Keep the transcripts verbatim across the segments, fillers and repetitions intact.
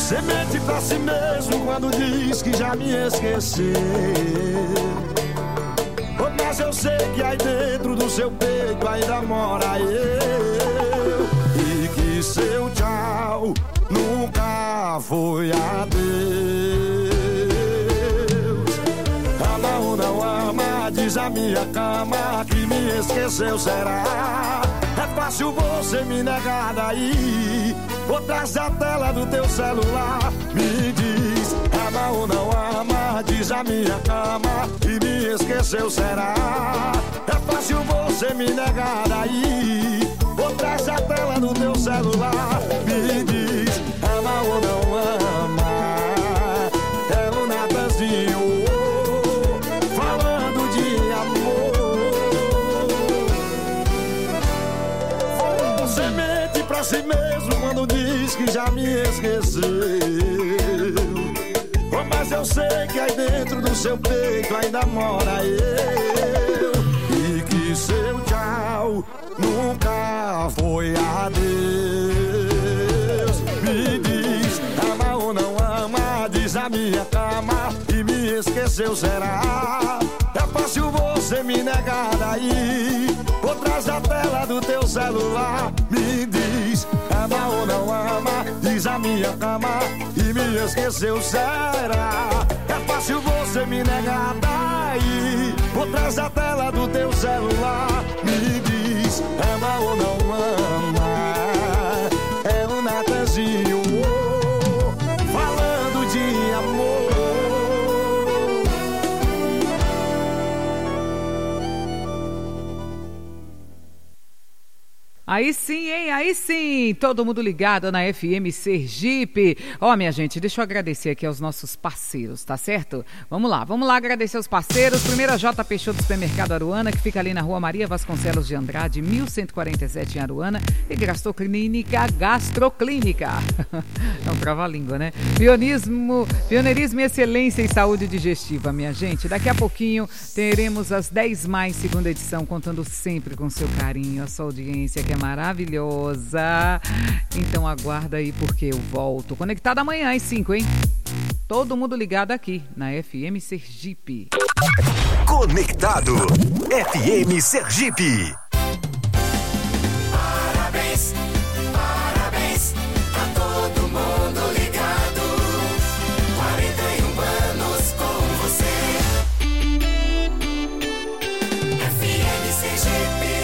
Você mente pra si mesmo quando diz que já me esqueceu. Mas eu sei que aí dentro do seu peito ainda mora eu. E que seu tchau nunca foi adeus. Ama ou não ama, diz a minha cama que me esqueceu, será? É fácil você me negar daí, por trás da tela do teu celular. Me diz, ama ou não ama, diz a minha cama e me esqueceu, será? É fácil você me negar daí, por trás da tela do teu celular. Me diz, ama ou não ama, é o Natanzinho falando de amor. Você mente pra si mesmo quando diz que já me esqueceu. Oh, mas eu sei que aí dentro do seu peito ainda mora eu. E que seu tchau nunca foi adeus. Me diz, ama ou não ama, diz a minha cama e me esqueceu, será? É fácil você me negar daí, por trás da tela do teu celular. Me diz, ama ou não ama, diz a minha cama e me esqueceu, será? É fácil você me negar daí, por trás da tela do teu celular. Me diz, ama ou não ama, é o Natanzinho falando de amor. Aí sim, hein? Aí sim! Todo mundo ligado na F M Sergipe. Ó, oh, minha gente, deixa eu agradecer aqui aos nossos parceiros, tá certo? Vamos lá, vamos lá agradecer os parceiros. Primeiro a J. Peixoto Supermercado Aruana, que fica ali na Rua Maria Vasconcelos de Andrade, mil cento e quarenta e sete em Aruana. E Gastroclínica, Gastroclínica. É um trava-língua, né? Pionismo, pioneirismo e excelência em saúde digestiva, minha gente. Daqui a pouquinho teremos as dez mais, segunda edição, contando sempre com seu carinho, a sua audiência, que é maravilhosa. Então aguarda aí porque eu volto. Conectado amanhã às cinco, hein? Todo mundo ligado aqui na F M Sergipe. Conectado F M Sergipe. Parabéns, parabéns a todo mundo ligado. quarenta e um anos com você. F M Sergipe.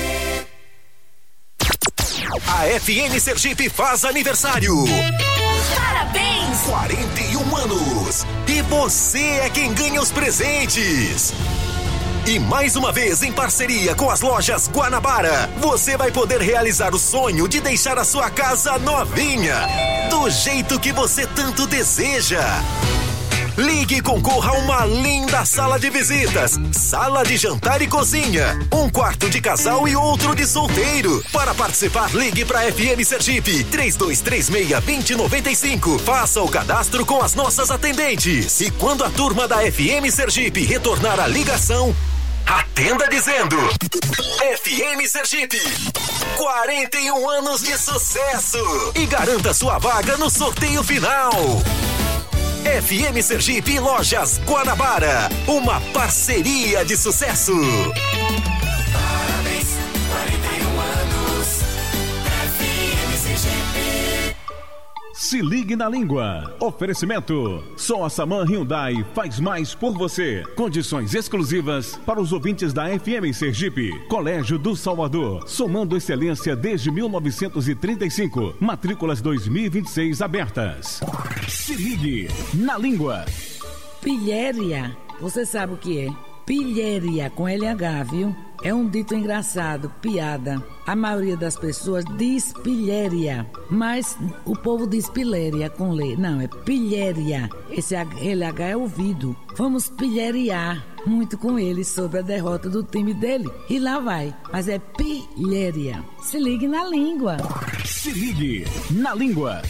A F M Sergipe faz aniversário. Parabéns! quarenta e um anos. E você é quem ganha os presentes. E mais uma vez, em parceria com as lojas Guanabara, você vai poder realizar o sonho de deixar a sua casa novinha, do jeito que você tanto deseja. Ligue e concorra a uma linda sala de visitas, sala de jantar e cozinha, um quarto de casal e outro de solteiro. Para participar, ligue para F M Sergipe, três dois três seis, dois zero nove cinco. Faça o cadastro com as nossas atendentes. E quando a turma da F M Sergipe retornar a ligação, atenda dizendo: F M Sergipe, quarenta e um anos de sucesso. E garanta sua vaga no sorteio final. F M Sergipe e Lojas Guanabara, uma parceria de sucesso. Parabéns, quarenta e um anos, F M Sergipe. Se ligue na língua. Oferecimento. Só a Saman Hyundai faz mais por você. Condições exclusivas para os ouvintes da F M Sergipe. Colégio do Salvador. Somando excelência desde mil novecentos e trinta e cinco. Matrículas dois mil e vinte e seis abertas. Se ligue na língua. Pilhéria. Você sabe o que é? Pilhéria com L H, viu? É um dito engraçado, piada. A maioria das pessoas diz pilhéria, mas o povo diz piléria com L. Não, é pilhéria. Esse L H é ouvido. Vamos pilheriar muito com ele sobre a derrota do time dele. E lá vai. Mas é pilhéria. Se ligue na língua. Se ligue na língua.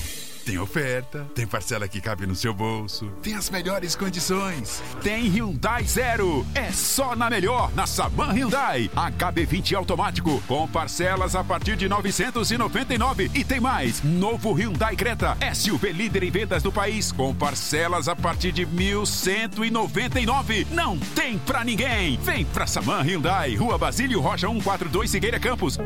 Tem oferta, tem parcela que cabe no seu bolso, tem as melhores condições. Tem Hyundai Zero. É só na melhor, na Saman Hyundai. H B vinte automático, com parcelas a partir de novecentos e noventa e nove. E tem mais, novo Hyundai Creta, S U V líder em vendas do país, com parcelas a partir de mil cento e noventa e nove. Não tem pra ninguém. Vem pra Saman Hyundai, Rua Basílio Rocha cento e quarenta e dois, Figueira Campos.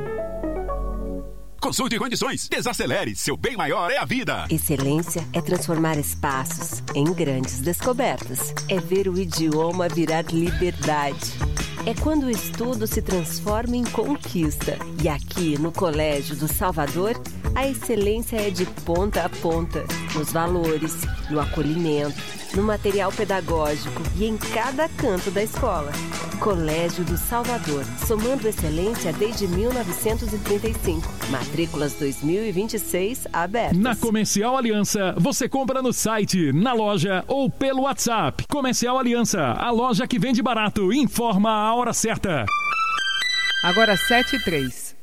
Consulte condições. Desacelere. Seu bem maior é a vida. Excelência é transformar espaços em grandes descobertas. É ver o idioma virar liberdade. É quando o estudo se transforma em conquista. E aqui, no Colégio do Salvador, a excelência é de ponta a ponta. Nos valores, no acolhimento, no material pedagógico e em cada canto da escola. Colégio do Salvador, somando excelência desde mil novecentos e trinta e cinco. Matrículas dois mil e vinte e seis abertas. Na Comercial Aliança, você compra no site, na loja ou pelo WhatsApp. Comercial Aliança, a loja que vende barato. Informa a hora certa. Agora sete e três.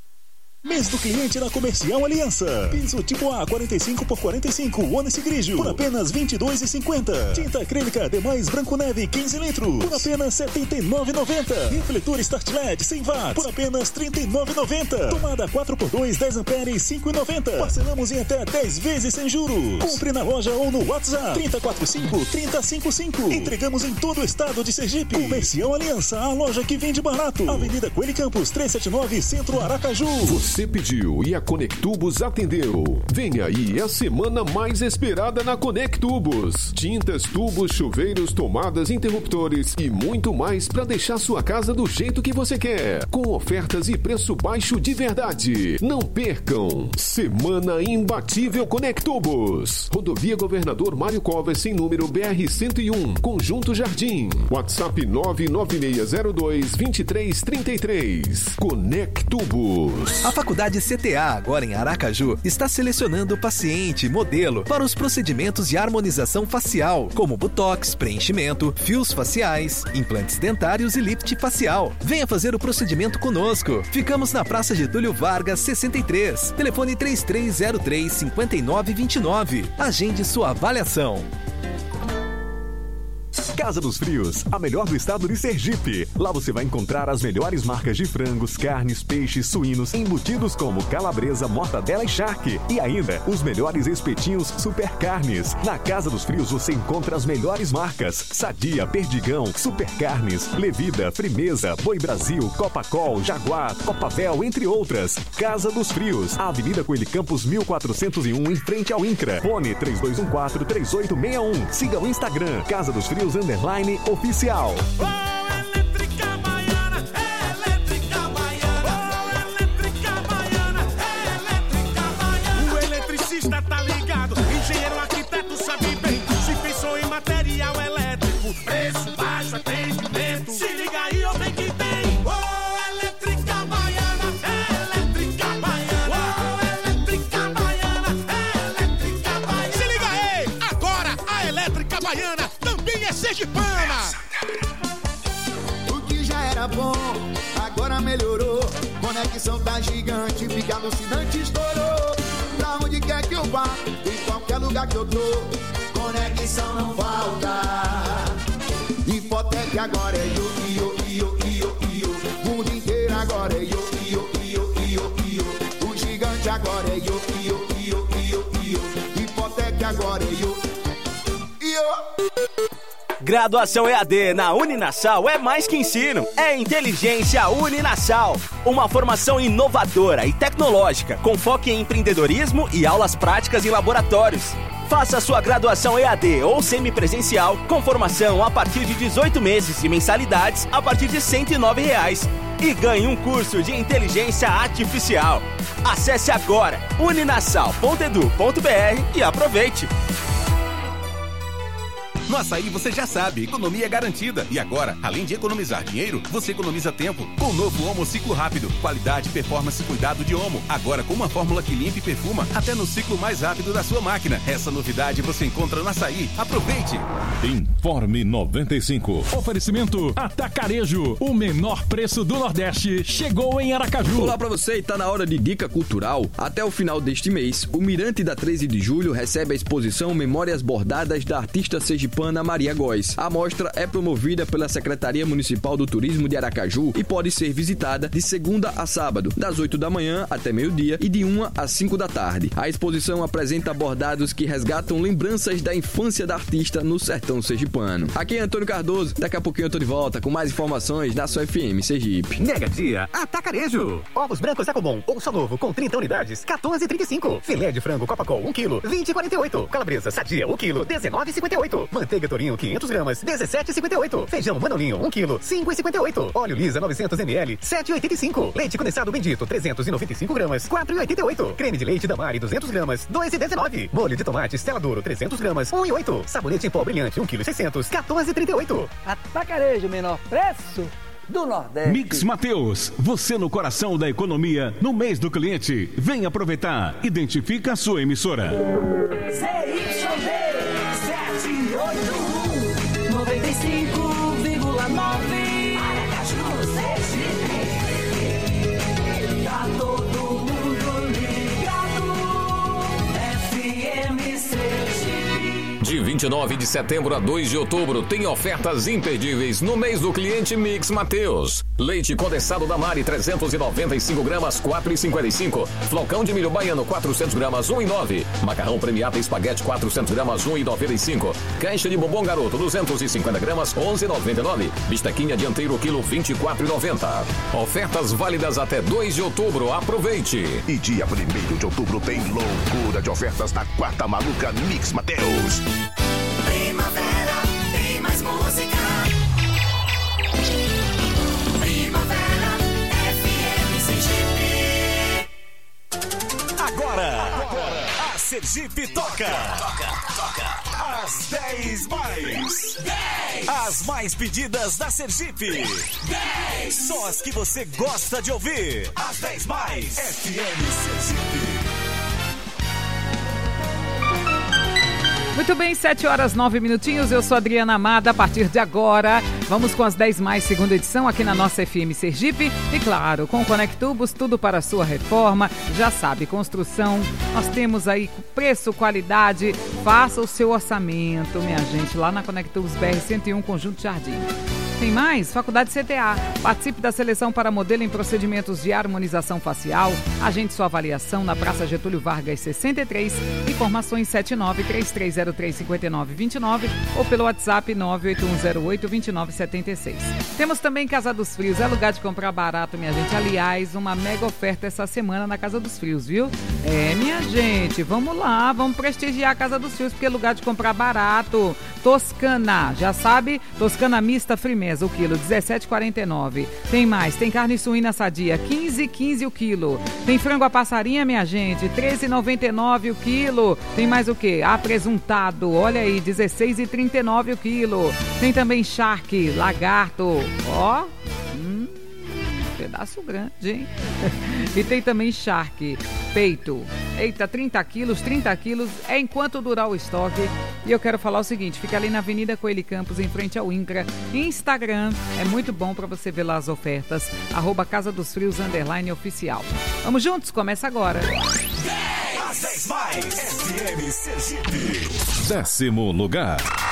Mês do cliente na Comercial Aliança. Piso tipo A quarenta e cinco por quarenta e cinco, Onix Grigio, por apenas vinte e dois reais e cinquenta centavos. Tinta acrílica Demais Branco Neve quinze litros, por apenas setenta e nove reais e noventa centavos. Refletor Start L E D cem watts, por apenas trinta e nove reais e noventa centavos. Tomada quatro por dois, dez amperes, cinco reais e noventa centavos. Parcelamos em até dez vezes sem juros. Compre na loja ou no WhatsApp trinta e quatro cinco, trinta cinquenta e cinco. Entregamos em todo o estado de Sergipe. Comercial Aliança, a loja que vende barato. Avenida Coelho Campos, trezentos e setenta e nove, Centro Aracaju. Você pediu e a Conectubos atendeu. Vem aí a semana mais esperada na Conectubos. Tintas, tubos, chuveiros, tomadas, interruptores e muito mais para deixar sua casa do jeito que você quer. Com ofertas e preço baixo de verdade. Não percam. Semana imbatível Conectubos. Rodovia Governador Mário Covas, sem número B R cento e um, Conjunto Jardim. WhatsApp nove nove seis zero dois, dois três três três. Conectubos. A Faculdade C T A, agora em Aracaju, está selecionando paciente modelo para os procedimentos de harmonização facial, como botox, preenchimento, fios faciais, implantes dentários e lift facial. Venha fazer o procedimento conosco. Ficamos na Praça Getúlio Vargas, sessenta e três. Telefone três três zero três, cinco nove dois nove. Agende sua avaliação. Casa dos Frios, a melhor do estado de Sergipe. Lá você vai encontrar as melhores marcas de frangos, carnes, peixes, suínos, embutidos como calabresa, mortadela e charque. E ainda, os melhores espetinhos super carnes. Na Casa dos Frios você encontra as melhores marcas: Sadia, Perdigão, Super Carnes, Levida, Frimeza, Boi Brasil, Copacol, Jaguar, Copavel, entre outras. Casa dos Frios, Avenida Coelho Campos mil quatrocentos e um, em frente ao INCRA. Fone três dois um quatro, três oito seis um. Siga o Instagram, Casa dos Frios Underline Oficial. Oh, Elétrica Baiana, é Elétrica Baiana. Oh, Elétrica Baiana, é Elétrica Baiana. O eletricista tá ligado, engenheiro arquiteto sabe bem. Se pensou em material elétrico, preço baixo, atendimento. Se liga aí, eu bem que tem. Oh, Elétrica Baiana, é Elétrica Baiana. Oh, Elétrica Baiana, é Elétrica Baiana. Se liga aí, agora a Elétrica Baiana também é sergipana. O que já era bom, agora melhorou. Conexão tá gigante, fica alucinante, estourou. Pra onde quer que eu vá, em qualquer lugar que eu tô, conexão não falta. Hipotec agora é io, io, io, io, io. Mundo inteiro agora é io, io, io, io, io. O gigante agora é io, io, io, io, io. Hipotec agora é io, io. Graduação E A D na Uninassal é mais que ensino, é inteligência Uninassal. Uma formação inovadora e tecnológica, com foco em empreendedorismo e aulas práticas em laboratórios. Faça sua graduação E A D ou semipresencial com formação a partir de dezoito meses e mensalidades a partir de cento e nove reais. E ganhe um curso de inteligência artificial. Acesse agora uninassal ponto edu ponto br e aproveite. No açaí você já sabe, economia é garantida. E agora, além de economizar dinheiro, você economiza tempo. Com o novo Omo Ciclo Rápido. Qualidade, performance e cuidado de Omo. Agora com uma fórmula que limpa e perfuma até no ciclo mais rápido da sua máquina. Essa novidade você encontra no açaí. Aproveite! Informe noventa e cinco. Oferecimento Atacarejo, o menor preço do Nordeste, chegou em Aracaju. Olá pra você, e tá na hora de dica cultural. Até o final deste mês, o Mirante da treze de julho recebe a exposição Memórias Bordadas da artista sergipana Maria Góes. A mostra é promovida pela Secretaria Municipal do Turismo de Aracaju e pode ser visitada de segunda a sábado, das oito da manhã até meio-dia e de uma às cinco da tarde. A exposição apresenta bordados que resgatam lembranças da infância da artista no sertão sergipano. Aqui é Antônio Cardoso, daqui a pouquinho eu tô de volta com mais informações na sua F M Sergipe. Mega Dia Atacarejo. Ovos brancos Ecobom, ouça novo com trinta unidades, quatorze e trinta e cinco. Filé de frango Copacol, um quilo, vinte e quarenta e oito. Calabresa Sadia, um quilo, dezenove e cinquenta e oito. Manteiga Torinho, quinhentos gramas, dezessete e cinquenta e oito. Feijão Manolinho, um quilo, cinco e cinquenta e oito. Óleo Lisa, novecentos mililitros, sete e oitenta e cinco. Leite condensado Bendito, trezentos e noventa e cinco gramas, quatro e oitenta e oito. Creme de leite Damari, duzentos gramas, dois e dezenove. Molho de tomate Stella Duro, trezentos gramas, um e oito. Sabonete em pó brilhante, um quilo e seiscentos, quatorze e trinta e oito. Atacarejo, menor preço do Nordeste. Mix Mateus, você no coração da economia, no mês do cliente. Vem aproveitar. Identifica a sua emissora. Z Y D sete oito um, noventa e cinco vírgula nove. Aracaju, Sergipe. Tá todo mundo ligado. F M Sergipe. De vinte e nove de setembro a dois de outubro tem ofertas imperdíveis no mês do cliente Mix Mateus. Leite condensado Damari trezentos e noventa e cinco gramas, quatro e cinquenta e cinco. Flocão de milho baiano quatrocentos gramas, um e nove. Macarrão premiata espaguete quatrocentos gramas, um e noventa e cinco. Caixa de bombom garoto duzentos e cinquenta gramas, onze e noventa e nove. Bistequinha dianteiro quilo vinte e quatro e noventa. Ofertas válidas até dois de outubro. Aproveite. E dia primeiro de outubro tem loucura de ofertas na quarta maluca Mix Mateus. Primavera, tem mais música. Primavera, F M Sergipe. Agora, agora, a Sergipe toca. Toca, toca. As dez mais. dez. As mais pedidas da Sergipe. dez. Só as que você gosta de ouvir. As dez mais. F M Sergipe. Muito bem, sete horas, nove minutinhos. Eu sou Adriana Amada. A partir de agora, vamos com as dez mais, segunda edição, aqui na nossa F M Sergipe. E claro, com o Conectubos, tudo para a sua reforma. Já sabe, construção, nós temos aí preço, qualidade. Faça o seu orçamento, minha gente, lá na Conectubos B R cento e um, Conjunto Jardim. Tem mais? Faculdade C T A. Participe da seleção para modelo em procedimentos de harmonização facial. Agende sua avaliação na Praça Getúlio Vargas sessenta e três. Informações sete nove três três zero três cinco nove dois nove ou pelo WhatsApp nove oito um zero oito dois nove sete seis. Temos também Casa dos Frios. É lugar de comprar barato, minha gente. Aliás, uma mega oferta essa semana na Casa dos Frios, viu? É, minha gente, vamos lá. Vamos prestigiar a Casa dos Frios, porque é lugar de comprar barato. Toscana, já sabe? Toscana mista Frimeza. O quilo, dezessete e quarenta e nove. Tem mais, tem carne suína sadia, quinze e quinze o quilo. Tem frango a passarinha, minha gente, treze e noventa e nove o quilo. Tem mais o quê? Apresuntado, olha aí, dezesseis e trinta e nove o quilo. Tem também charque, lagarto, ó, hum, pedaço grande, hein? E tem também charque, peito. Eita, trinta quilos, trinta quilos, é enquanto durar o estoque. E eu quero falar o seguinte, fica ali na Avenida Coelho Campos, em frente ao INCRA. Instagram, é muito bom para você ver lá as ofertas. Arroba Casa dos Frios, underline oficial. Vamos juntos? Começa agora. As dez mais, F M Sergipe. Décimo lugar.